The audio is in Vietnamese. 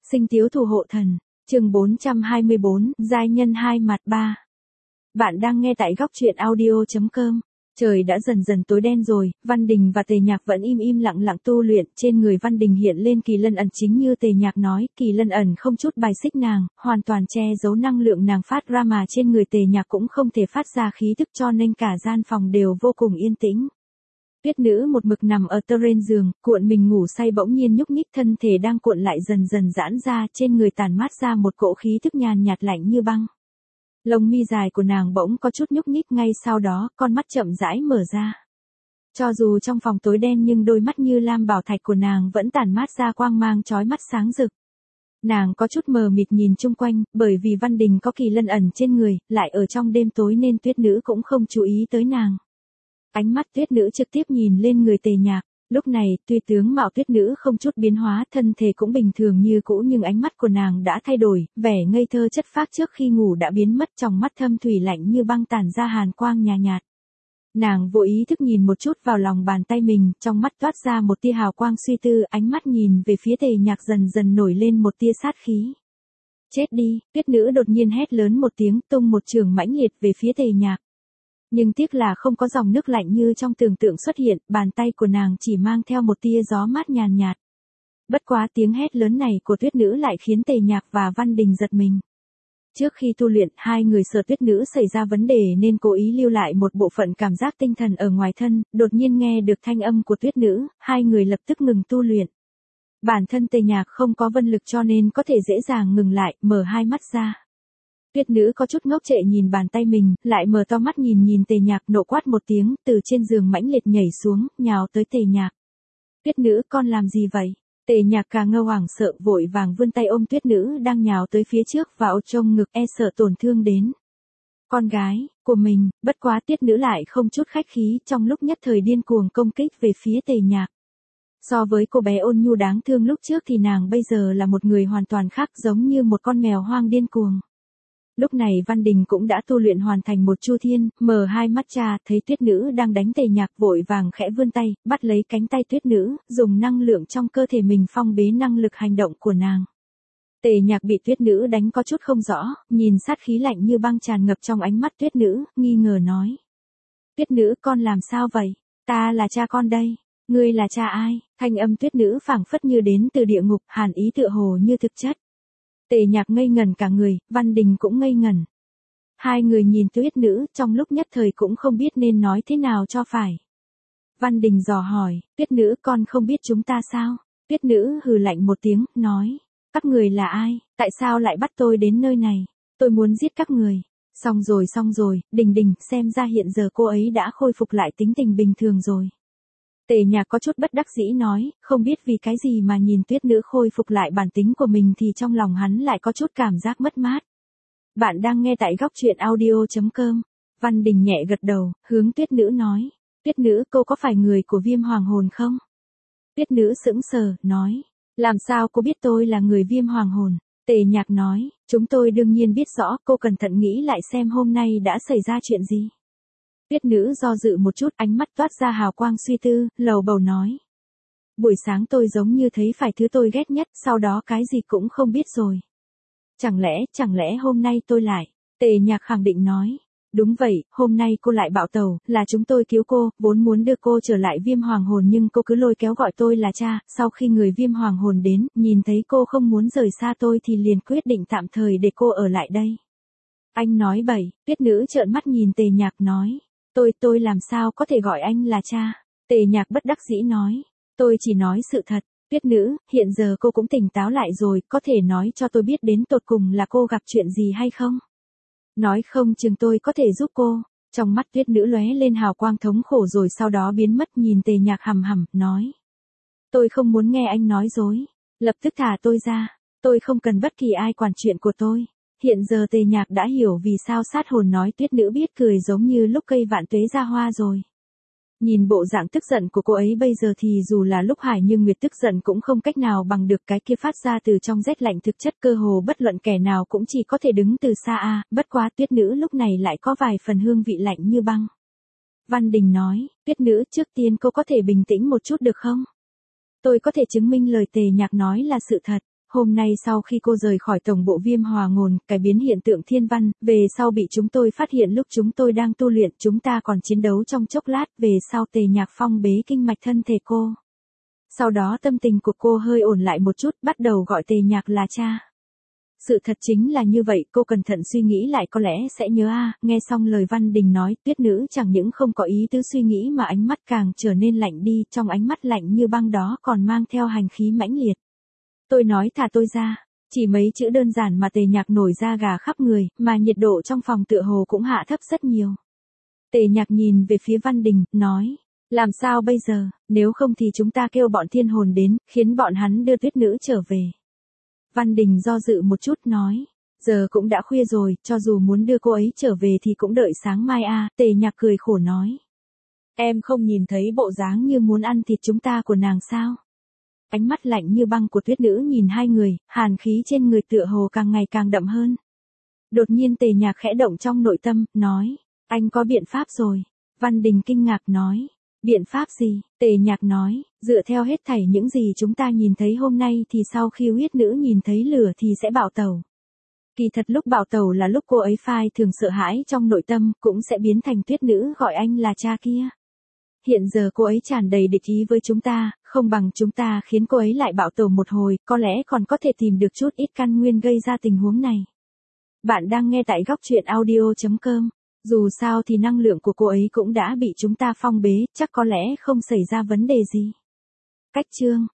Sinh tiếu thủ hộ thần, chương 424, giai nhân hai mặt 3. Bạn đang nghe tại góc truyện audio.com. Trời đã dần dần tối đen rồi, Văn Đình và Tề Nhạc vẫn im lặng lặng tu luyện, trên người Văn Đình hiện lên kỳ lân ẩn chính như Tề Nhạc nói, kỳ lân ẩn không chút bài xích nàng, hoàn toàn che giấu năng lượng nàng phát ra mà trên người Tề Nhạc cũng không thể phát ra khí thức cho nên cả gian phòng đều vô cùng yên tĩnh. Tuyết nữ một mực nằm ở trên giường, cuộn mình ngủ say bỗng nhiên nhúc nhích thân thể đang cuộn lại dần dần giãn ra trên người tản mát ra một cỗ khí thức nhàn nhạt lạnh như băng. Lông mi dài của nàng bỗng có chút nhúc nhích ngay sau đó, con mắt chậm rãi mở ra. Cho dù trong phòng tối đen nhưng đôi mắt như lam bảo thạch của nàng vẫn tản mát ra quang mang chói mắt sáng rực. Nàng có chút mờ mịt nhìn chung quanh, bởi vì Văn Đình có kỳ lân ẩn trên người, lại ở trong đêm tối nên tuyết nữ cũng không chú ý tới nàng. Ánh mắt tuyết nữ trực tiếp nhìn lên người Tề Nhạc, lúc này, tuy tướng mạo tuyết nữ không chút biến hóa, thân thể cũng bình thường như cũ nhưng ánh mắt của nàng đã thay đổi, vẻ ngây thơ chất phác trước khi ngủ đã biến mất, trong mắt thâm thủy lạnh như băng tản ra hàn quang nhạt nhạt. Nàng vô ý thức nhìn một chút vào lòng bàn tay mình, trong mắt toát ra một tia hào quang suy tư, ánh mắt nhìn về phía Tề Nhạc dần dần nổi lên một tia sát khí. Chết đi, tuyết nữ đột nhiên hét lớn một tiếng, tung một chưởng mãnh liệt về phía Tề Nhạc. Nhưng tiếc là không có dòng nước lạnh như trong tưởng tượng xuất hiện, bàn tay của nàng chỉ mang theo một tia gió mát nhàn nhạt. Bất quá tiếng hét lớn này của tuyết nữ lại khiến Tề Nhạc và Văn Đình giật mình. Trước khi tu luyện, hai người sợ tuyết nữ xảy ra vấn đề nên cố ý lưu lại một bộ phận cảm giác tinh thần ở ngoài thân, đột nhiên nghe được thanh âm của tuyết nữ, hai người lập tức ngừng tu luyện. Bản thân Tề Nhạc không có vân lực cho nên có thể dễ dàng ngừng lại, mở hai mắt ra. Tuyết nữ có chút ngốc trệ nhìn bàn tay mình, lại mở to mắt nhìn Tề Nhạc, nộ quát một tiếng, từ trên giường mãnh liệt nhảy xuống, nhào tới Tề Nhạc. Tuyết nữ, con làm gì vậy? Tề Nhạc càng ngơ hoảng sợ, vội vàng vươn tay ôm tuyết nữ đang nhào tới phía trước và ôm trong ngực, e sợ tổn thương đến con gái của mình. Bất quá tuyết nữ lại không chút khách khí, trong lúc nhất thời điên cuồng công kích về phía Tề Nhạc. So với cô bé ôn nhu đáng thương lúc trước thì nàng bây giờ là một người hoàn toàn khác, giống như một con mèo hoang điên cuồng. Lúc này Văn Đình cũng đã tu luyện hoàn thành một chu thiên, mở hai mắt ra, thấy tuyết nữ đang đánh Tề Nhạc vội vàng khẽ vươn tay, bắt lấy cánh tay tuyết nữ, dùng năng lượng trong cơ thể mình phong bế năng lực hành động của nàng. Tề Nhạc bị tuyết nữ đánh có chút không rõ, nhìn sát khí lạnh như băng tràn ngập trong ánh mắt tuyết nữ, nghi ngờ nói. Tuyết nữ, con làm sao vậy? Ta là cha con đây. Ngươi là cha ai? Thanh âm tuyết nữ phảng phất như đến từ địa ngục, hàn ý tựa hồ như thực chất. Tề Nhạc ngây ngẩn cả người, Văn Đình cũng ngây ngẩn. Hai người nhìn tuyết nữ, trong lúc nhất thời cũng không biết nên nói thế nào cho phải. Văn Đình dò hỏi, tuyết nữ, con không biết chúng ta sao? Tuyết nữ hừ lạnh một tiếng, nói, các người là ai, tại sao lại bắt tôi đến nơi này? Tôi muốn giết các người. Xong rồi, Đình, xem ra hiện giờ cô ấy đã khôi phục lại tính tình bình thường rồi. Tề Nhạc có chút bất đắc dĩ nói, không biết vì cái gì mà nhìn tuyết nữ khôi phục lại bản tính của mình thì trong lòng hắn lại có chút cảm giác mất mát. Bạn đang nghe tại góc truyện audio.com. Văn Đình nhẹ gật đầu, hướng tuyết nữ nói, tuyết nữ, cô có phải người của Viêm Hoàng Hồn không? Tuyết nữ sững sờ, nói, làm sao cô biết tôi là người Viêm Hoàng Hồn? Tề Nhạc nói, chúng tôi đương nhiên biết rõ, cô cẩn thận nghĩ lại xem hôm nay đã xảy ra chuyện gì. Tuyết nữ do dự một chút, ánh mắt toát ra hào quang suy tư, lầu bầu nói. Buổi sáng tôi giống như thấy phải thứ tôi ghét nhất, sau đó cái gì cũng không biết rồi. Chẳng lẽ hôm nay tôi lại? Tề Nhạc khẳng định nói. Đúng vậy, hôm nay cô lại bạo tẩu, là chúng tôi cứu cô, vốn muốn đưa cô trở lại Viêm Hoàng Hồn nhưng cô cứ lôi kéo gọi tôi là cha, sau khi người Viêm Hoàng Hồn đến, nhìn thấy cô không muốn rời xa tôi thì liền quyết định tạm thời để cô ở lại đây. Anh nói bậy, tuyết nữ trợn mắt nhìn Tề Nhạc nói. Tôi làm sao có thể gọi anh là cha? Tề Nhạc bất đắc dĩ nói. Tôi chỉ nói sự thật. Tuyết nữ, hiện giờ cô cũng tỉnh táo lại rồi, có thể nói cho tôi biết đến tột cùng là cô gặp chuyện gì hay không? Nói không chừng tôi có thể giúp cô. Trong mắt tuyết nữ lóe lên hào quang thống khổ rồi sau đó biến mất, nhìn Tề Nhạc hằm hằm, nói. Tôi không muốn nghe anh nói dối. Lập tức thả tôi ra. Tôi không cần bất kỳ ai quản chuyện của tôi. Hiện giờ Tề Nhạc đã hiểu vì sao sát hồn nói tuyết nữ biết cười giống như lúc cây vạn tuế ra hoa rồi. Nhìn bộ dạng tức giận của cô ấy bây giờ thì dù là lúc Hải nhưng Nguyệt tức giận cũng không cách nào bằng được, cái kia phát ra từ trong rét lạnh thực chất, cơ hồ bất luận kẻ nào cũng chỉ có thể đứng từ xa bất quá tuyết nữ lúc này lại có vài phần hương vị lạnh như băng. Văn Đình nói, tuyết nữ, trước tiên cô có thể bình tĩnh một chút được không? Tôi có thể chứng minh lời Tề Nhạc nói là sự thật. hôm nay sau khi cô rời khỏi tổng bộ Viêm Hòa Ngồn, cải biến hiện tượng thiên văn, về sau bị chúng tôi phát hiện lúc chúng tôi đang tu luyện, chúng ta còn chiến đấu trong chốc lát, về sau Tề Nhạc phong bế kinh mạch thân thể cô. Sau đó tâm tình của cô hơi ổn lại một chút, bắt đầu gọi Tề Nhạc là cha. Sự thật chính là như vậy, cô cẩn thận suy nghĩ lại có lẽ sẽ nhớ nghe xong lời Văn Đình nói, Tuyết Nữ chẳng những không có ý tứ suy nghĩ mà ánh mắt càng trở nên lạnh đi, trong ánh mắt lạnh như băng đó còn mang theo hành khí mãnh liệt. Tôi nói thả tôi ra, chỉ mấy chữ đơn giản mà Tề Nhạc nổi da gà khắp người, mà nhiệt độ trong phòng tựa hồ cũng hạ thấp rất nhiều. Tề Nhạc nhìn về phía Văn Đình, nói, làm sao bây giờ, nếu không thì chúng ta kêu bọn thiên hồn đến, khiến bọn hắn đưa Tuyết Nữ trở về. Văn Đình do dự một chút nói, giờ cũng đã khuya rồi, cho dù muốn đưa cô ấy trở về thì cũng đợi sáng mai Tề Nhạc cười khổ nói. Em không nhìn thấy bộ dáng như muốn ăn thịt chúng ta của nàng sao? Ánh mắt lạnh như băng của Tuyết Nữ nhìn hai người, hàn khí trên người tựa hồ càng ngày càng đậm hơn. Đột nhiên Tề Nhạc khẽ động trong nội tâm, nói, anh có biện pháp rồi. Văn Đình kinh ngạc nói, biện pháp gì? Tề Nhạc nói, dựa theo hết thảy những gì chúng ta nhìn thấy hôm nay thì sau khi huyết nữ nhìn thấy lửa thì sẽ bạo tẩu. Kỳ thật lúc bạo tẩu là lúc cô ấy phai thường sợ hãi trong nội tâm, cũng sẽ biến thành Tuyết Nữ gọi anh là cha kia. Hiện giờ cô ấy tràn đầy địch ý với chúng ta, không bằng chúng ta khiến cô ấy lại bạo tẩu một hồi, có lẽ còn có thể tìm được chút ít căn nguyên gây ra tình huống này. Bạn đang nghe tại góc truyện audio.com. Dù sao thì năng lượng của cô ấy cũng đã bị chúng ta phong bế, chắc có lẽ không xảy ra vấn đề gì. Cách chương